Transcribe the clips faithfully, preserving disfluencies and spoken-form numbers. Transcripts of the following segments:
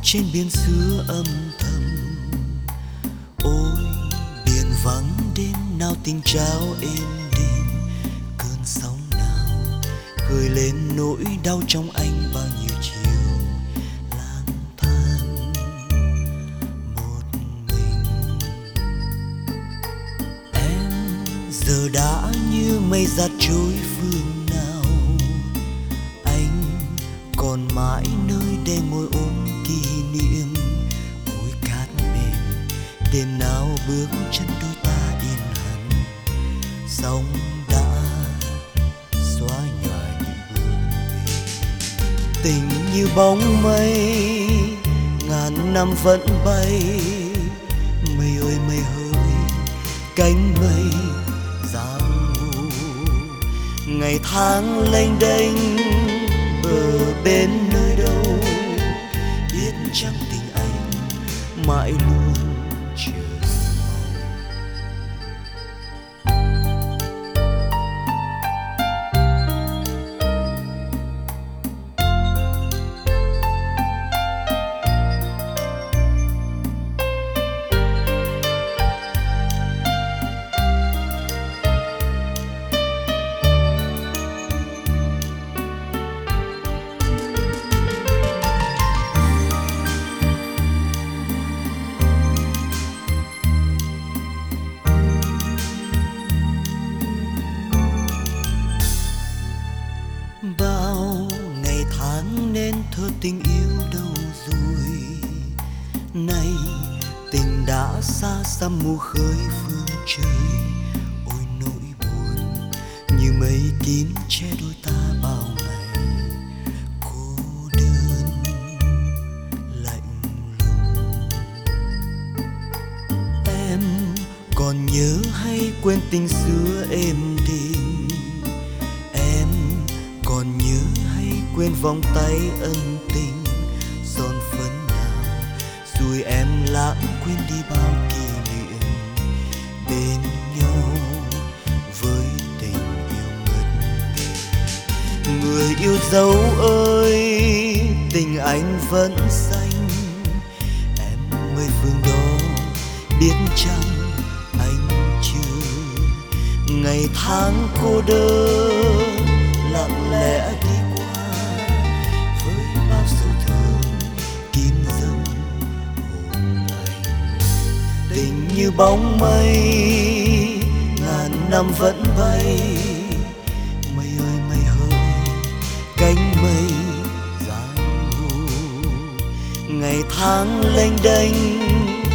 trên biển xưa âm thầm. Ôi biển vắng đêm nào tình trao êm đềm, cơn sóng nào khơi lên nỗi đau trong anh bao nhiêu chiều lang thang một mình. Em giờ đã như mây giạt trôi phương nào, anh còn mãi nơi đây môi ôm kỷ niệm. Ôi cát mềm đêm nào bước chân đôi ta yên hẳn, sóng đã xóa nhòa những bước đi. Tình như bóng mây ngàn năm vẫn bay, mây ơi mây hỡi cánh mây giang hồ. Ngày tháng lênh đênh bờ bên nơi đâu, biết chăng tình anh mãi luôn chờ mong. Bao ngày tháng nên thơ tình yêu đâu rồi, nay tình đã xa xăm mù khơi phương trời. Ôi nỗi buồn như mây kín che đôi ta bao ngày, cô đơn lạnh lùng. Em còn nhớ hay quên tình xưa êm đềm, em còn nhớ hay quên vòng tay ân tình. Giòn phấn nào rồi em lãng quên đi bao kỷ niệm bên nhau với tình yêu ngất ngây. Người yêu dấu ơi tình anh vẫn xanh, em ơi phương đó biết chăng anh chưa. Ngày tháng cô đơn lặng lẽ đi qua với bao sầu thương kín dâng hồn anh. Tình như bóng mây ngàn năm vẫn bay, mây ơi mây hỡi cánh mây giang hồ. Ngày tháng lênh đênh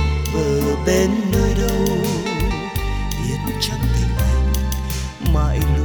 bờ bên nơi đâu, biết chăng tình anh mãi